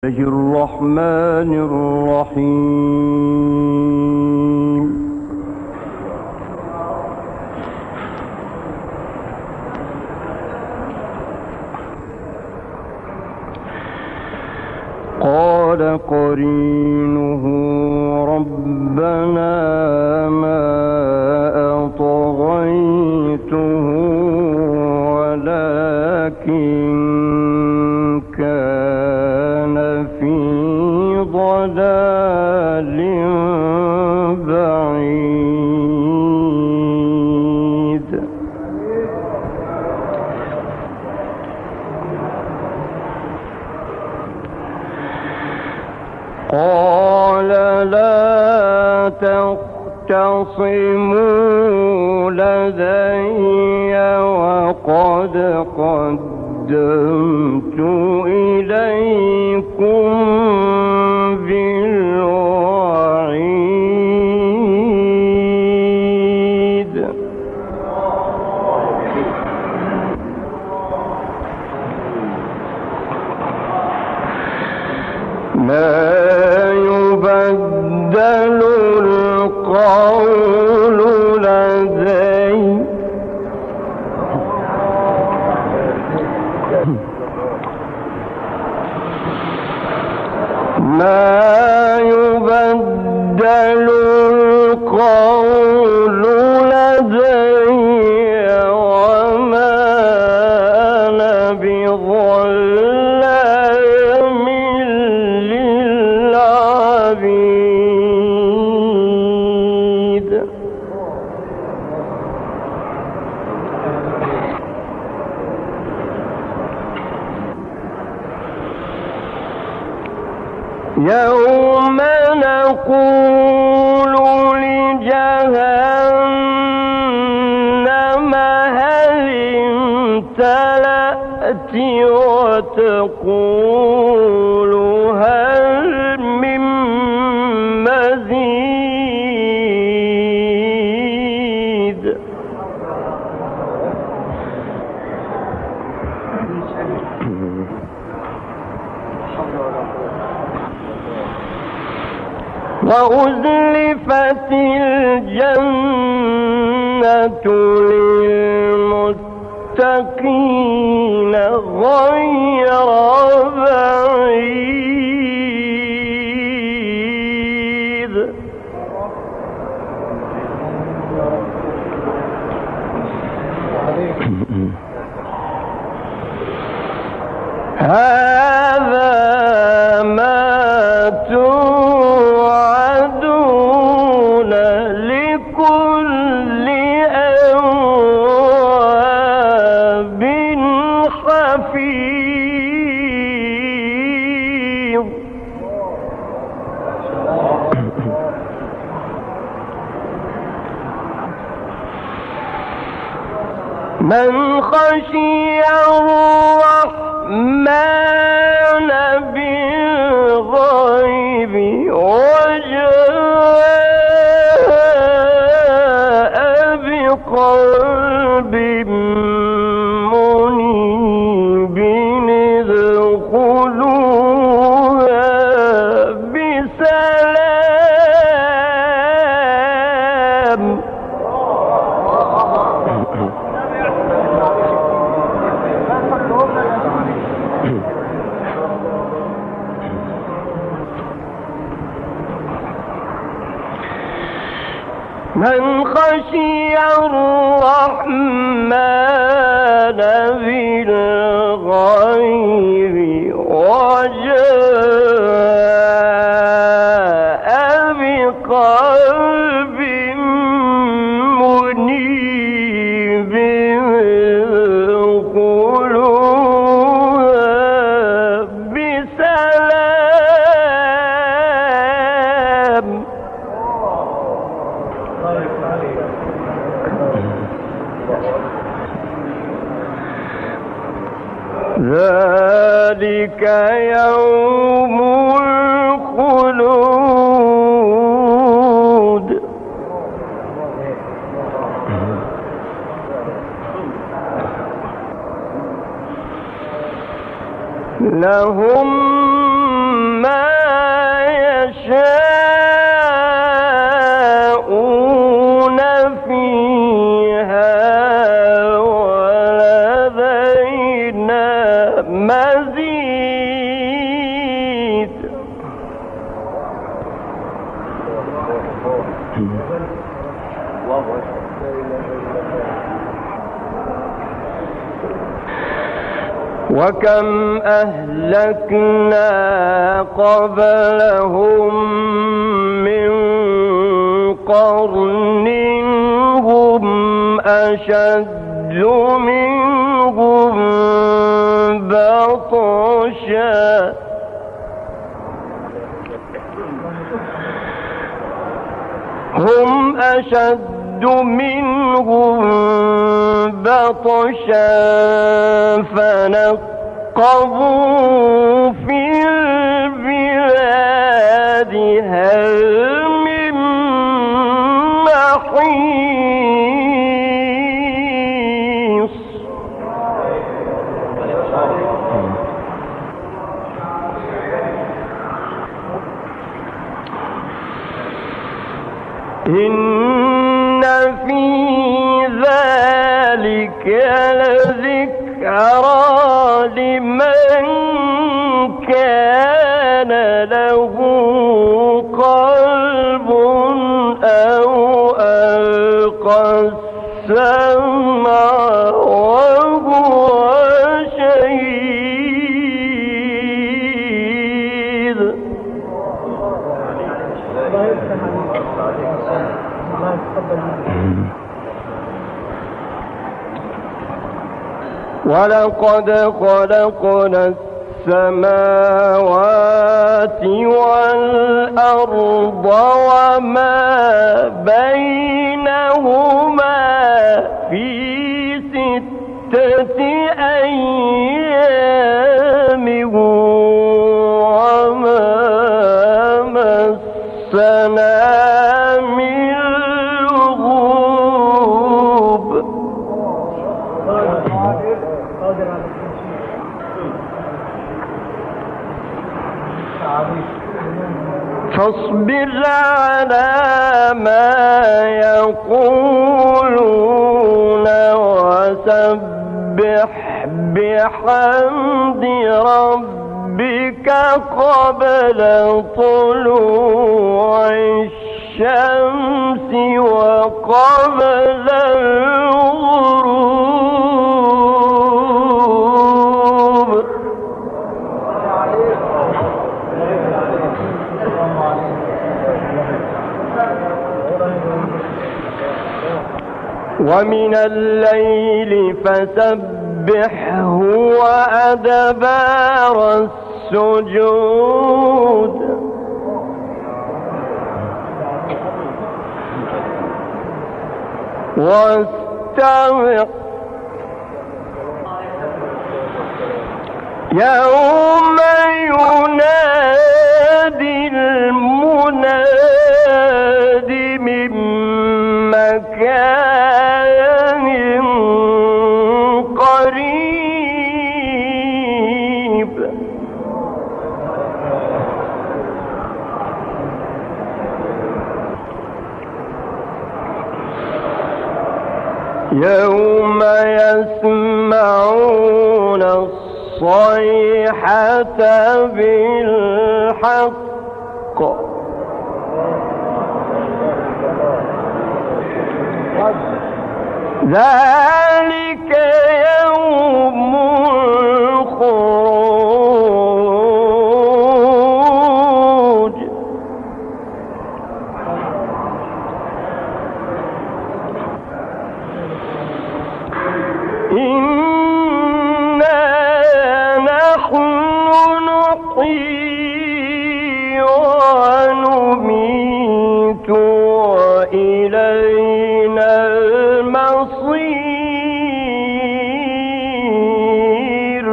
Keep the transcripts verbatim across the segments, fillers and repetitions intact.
الله الرحمن الرحيم. قال قرينه ربنا ما أطغيته ولكن كان في ضلال بعيد. قال لا تختصموا لدي وقد قدمت إليكم بالوعيد. ما يبدل القول لدي ما يبدل القول لدي وما أنا بظلام للعبيد. يوم نقول لجهنم هل امتلأت وتقول هل من مزيد. وأزلفت الجنة للمتقين غير بعيد. هذا ما توعدون لكل أواب حفيظ. من خشي الرحمن بالغيب وجاء بقلب منيب ادخلوها بسلام. من خشي الرحمن بالغيب وجاء بقلب منيب ادخلوها بسلام. ذلك يوم الخلود. لهم وكم أهلكنا قبلهم من قرن هم أشد منهم بطشا هم أشد منهم بطشا فنقبوا في البلاد هل من محيص إن في ذلك لذكرى لمن كان له قلب أو ألقى السمع وهو شهيد. ولقد خلقنا السماوات والأرض وما بينهما في ستة أيام وما مسنا من لغوب. فاصبر على ما يقولون وسبح بحمد ربك قبل طلوع الشمس وقبل الغروب. ومن الليل فسبحه وأدبار السجود واستمع يوم ينادي المناد من مكان قريب. يوم يسمعون الصيحة بالحق ذلك يوم الخروج. إنا نحن نحيي ونميت وإلينا المصير.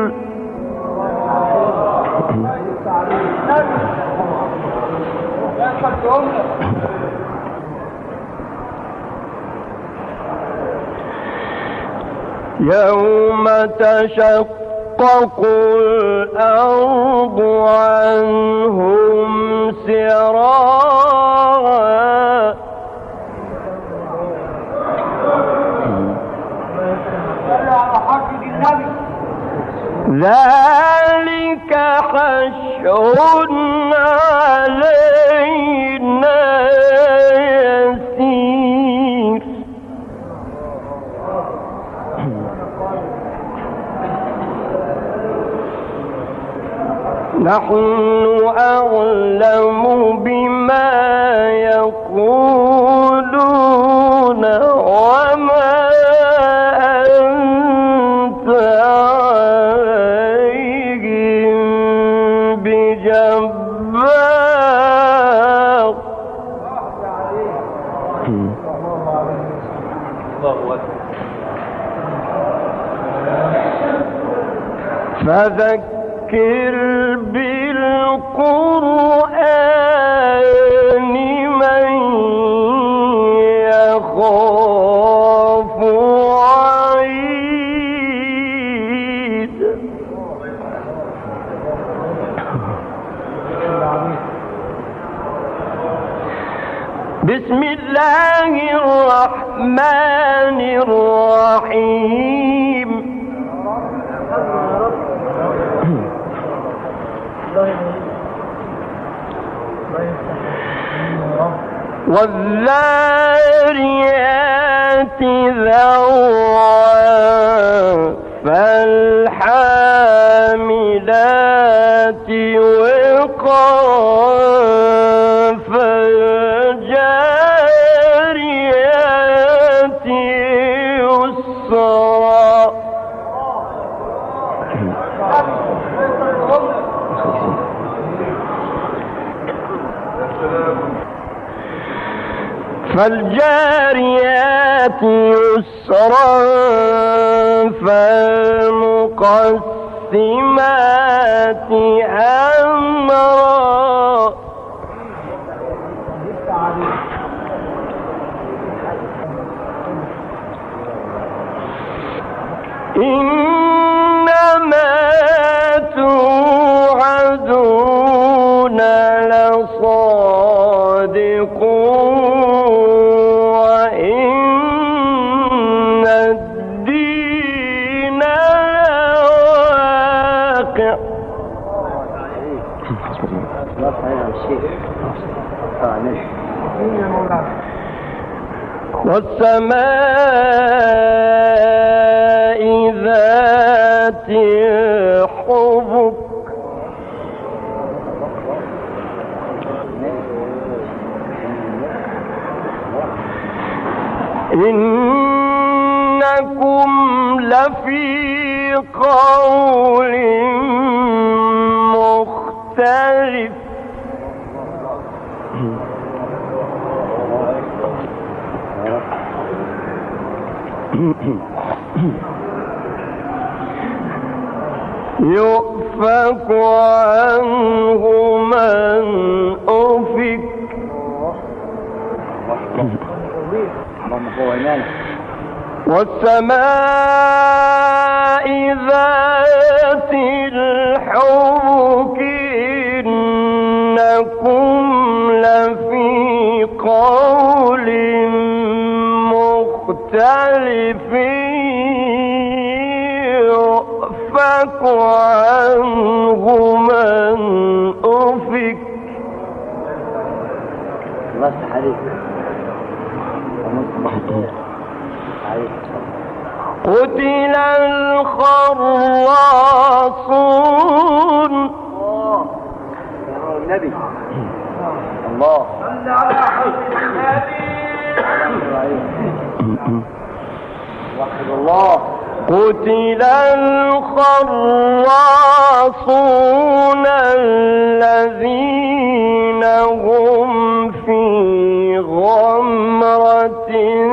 يوم تشقق الأرض عنهم سراعا ذلك حشر علينا يسير. نحن أعلم بما يقولون وما أنت عليهم بجبار. فذكر بالقرآن من يخاف وعيد. بسم الله الرحمن الرحيم. والذاريات ذروا فالحاملات وقرا فالجاريات يسرا. فالجاريات يسرا فالمقسمات أمرا. إنما توعدون لصادق وإن الدين لواقع. والسماء ذات الحبك إنكم لفي قول مختلف. يؤفك عنه من أفك والسماء ذات الحبك إنكم لفي قول مختلف. يؤفك عنه من أفك. الله عليك. قتل الخراصون. النبي الله صلى على وحد الله. قتل الخراصون الذين هم في غمرة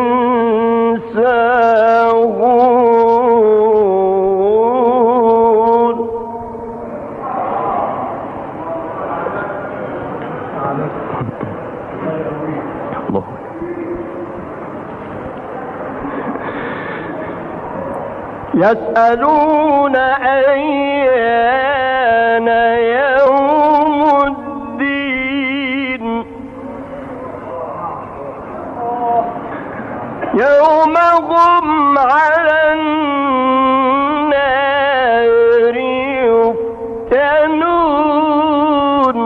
ساهون. يسألون أيان يوم الدين يوم هم على النار يفتنون.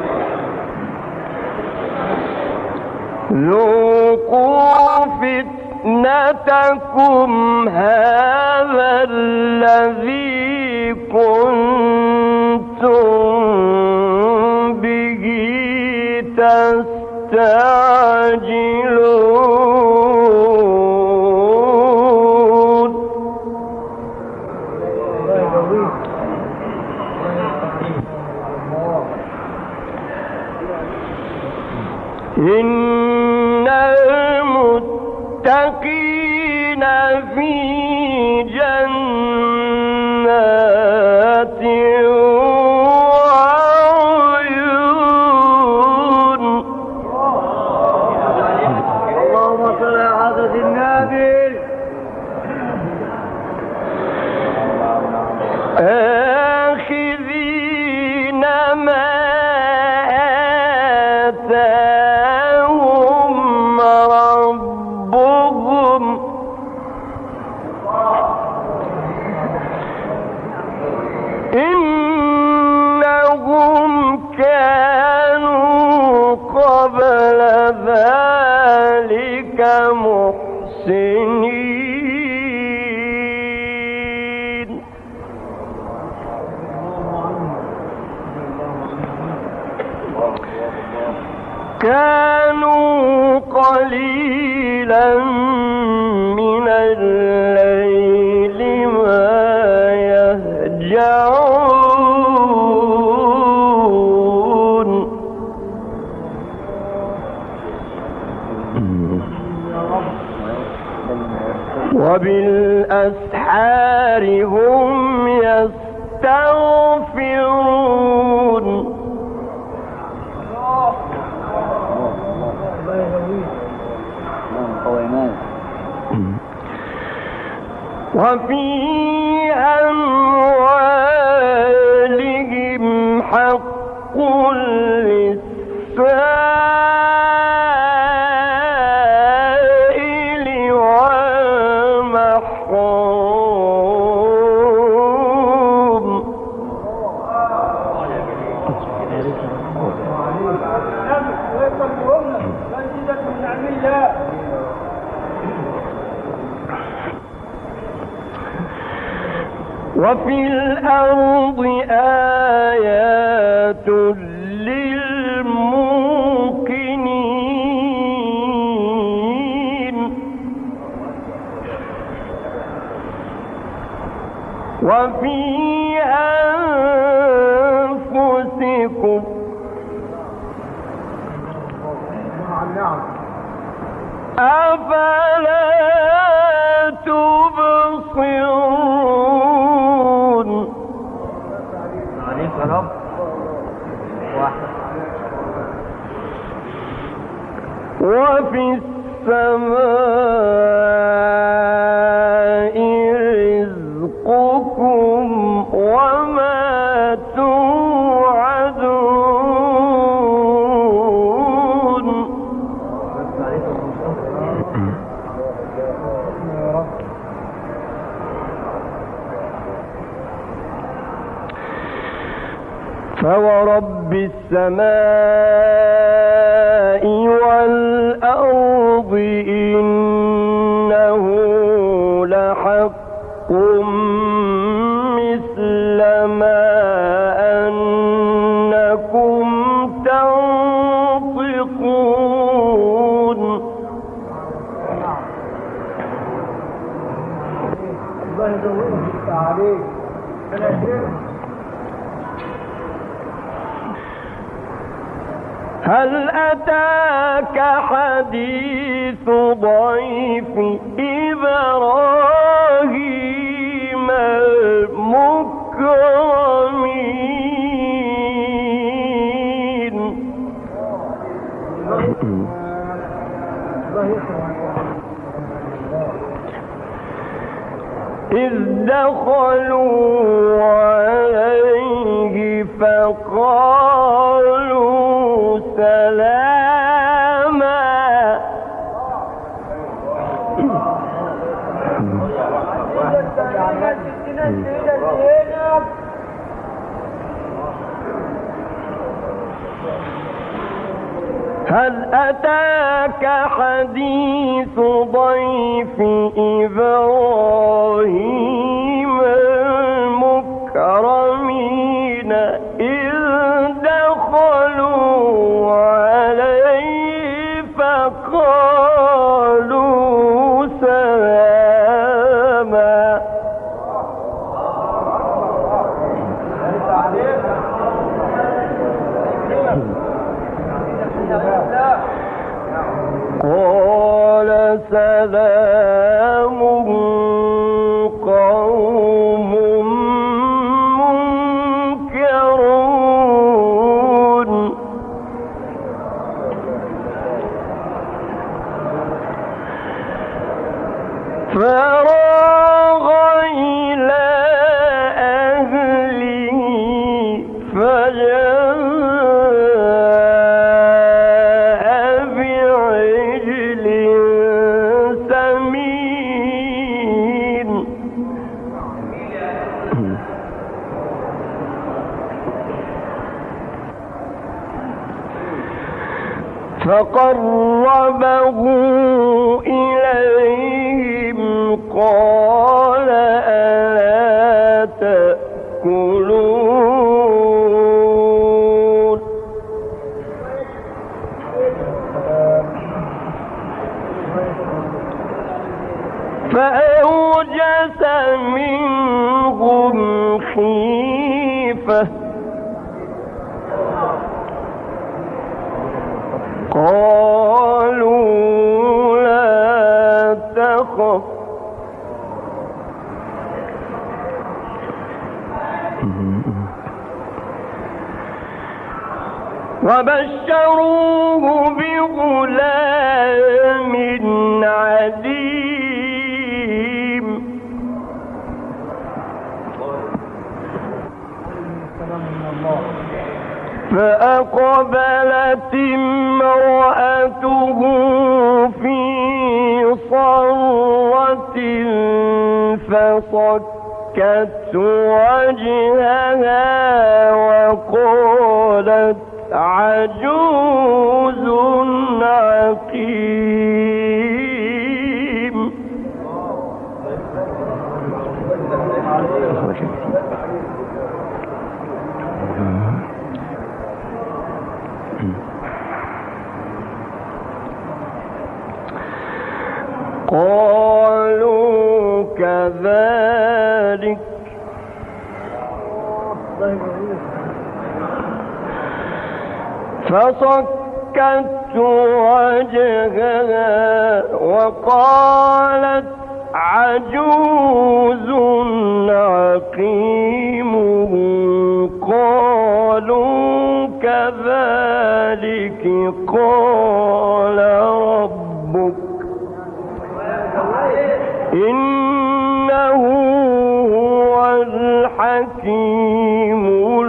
ذوقوا فتنة فتنتكم هذا الذي كنتم به تستعجلون إن المتقين في جنات وعيون. اللهم صل على حضرة النبي. آخذين ما آتاهم ربهم إنهم كانوا قبل ذلك محسنين كانوا قليلا من الليل ما يهجعون وبالأسحار هم يستغفرون وفي أموالهم حق للسائل والمحروم وفي الأرض آيات للموقنين وفي أنفسكم أفلا تبصرون عليك يا رب. وفي السماء رزقكم وما توعدون فورب السماء والأرض إنه لحق مثل ما أنكم تنطقون الله يزودك عليك. هل أتاك حديث ضيف إبراهيم المكرمين إذ دخلوا عليه فقالوا سلاما هل أتاك حديث ضيف إبراهيم المكرمين إذ دخلوا عليه فقالوا سلاما قال سلام قوم منكرون فراغ إلى أهله فجاء بعجل سمين فقربه إليهم قال ألا تأكلون فأوجس منهم خيفة قالوا لا تخف وبشروه بغلام عليم فأقبلت امرأته في صرة فصكت وجهها وقالت عجوز عقيم قالوا كذلك فصكت وجهها وقالت عجوز عقيم قالوا كذلك قال ربك إنه هو الحكيم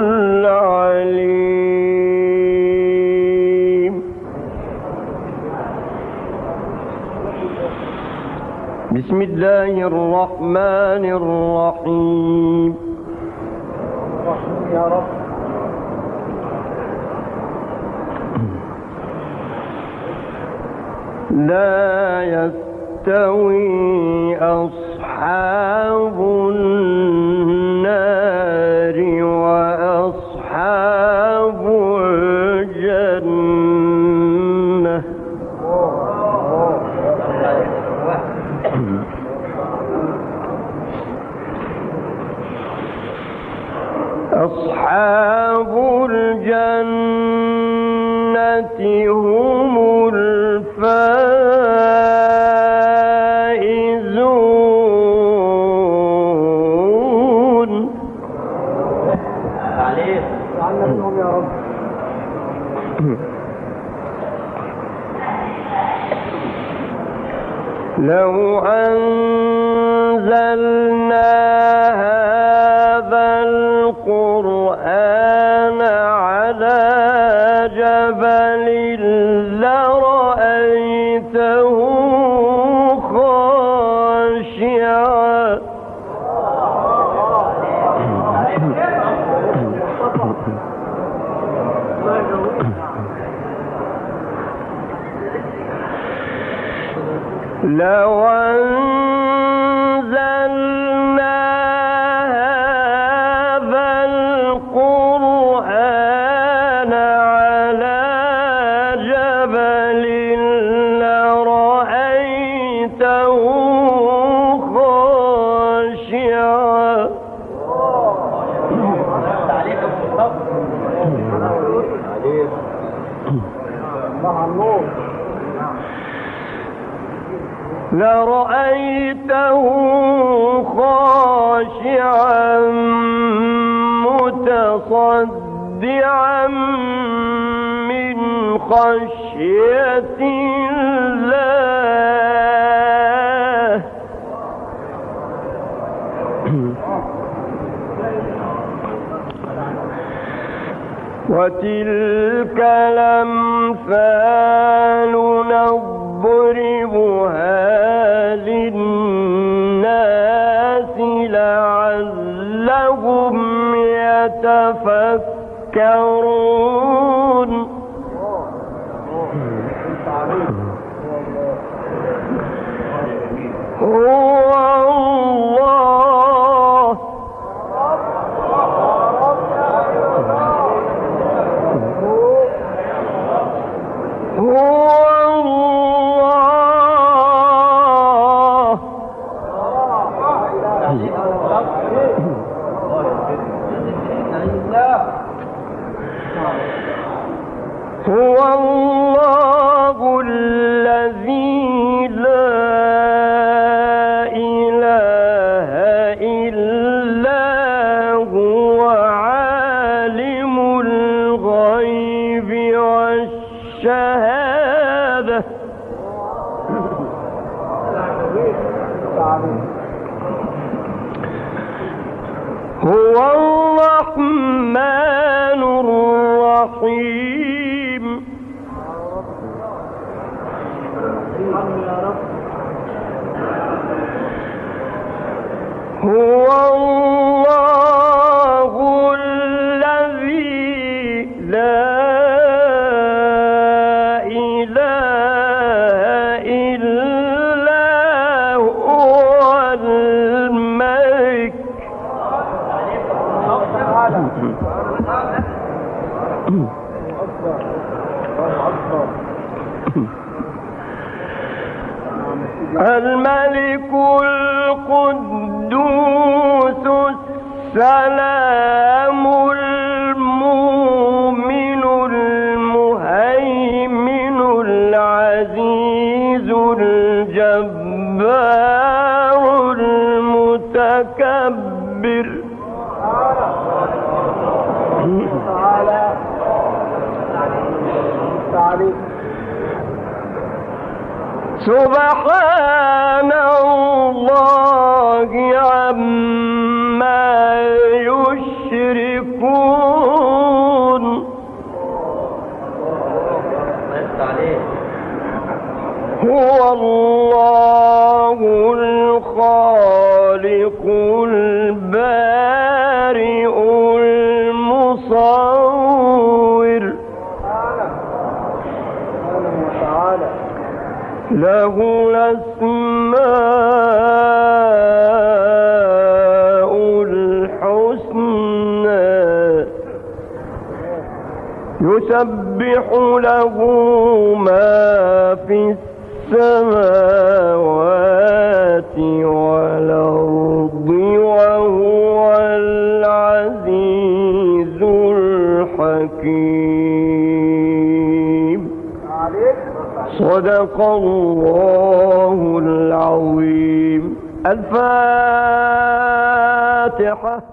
العليم. بسم الله الرحمن الرحيم. يا رب. لا يستوي أصحاب النار وأصحاب الجنة أصحاب الجنة هم الفائزون. علمهم يا رب. لو أنزلنا هذا القرآن على جبل لرأيته خاشعا لو أنزلنا هذا القرآن على جبل لرأيته خاشعا لرأيته خاشعا متصدعا من خشية الله وتلك الأمثال نضربها للناس لعلهم يتفكرون هو الله هو هو الله الذي لا إله إلا هو عالم الغيب والشهادة هو الرحمن الرحيم هو الله الذي لا إله إلا هو الملك الملك القدوس السلام المؤمن المهيمن العزيز الجبار المتكبر سبحان الله عما يشركون هو الله الخالق البارئ المصور له الأسماء الحسنى يسبح له ما في السماوات والأرض وهو العزيز الحكيم صدق الله العظيم. الفاتحة.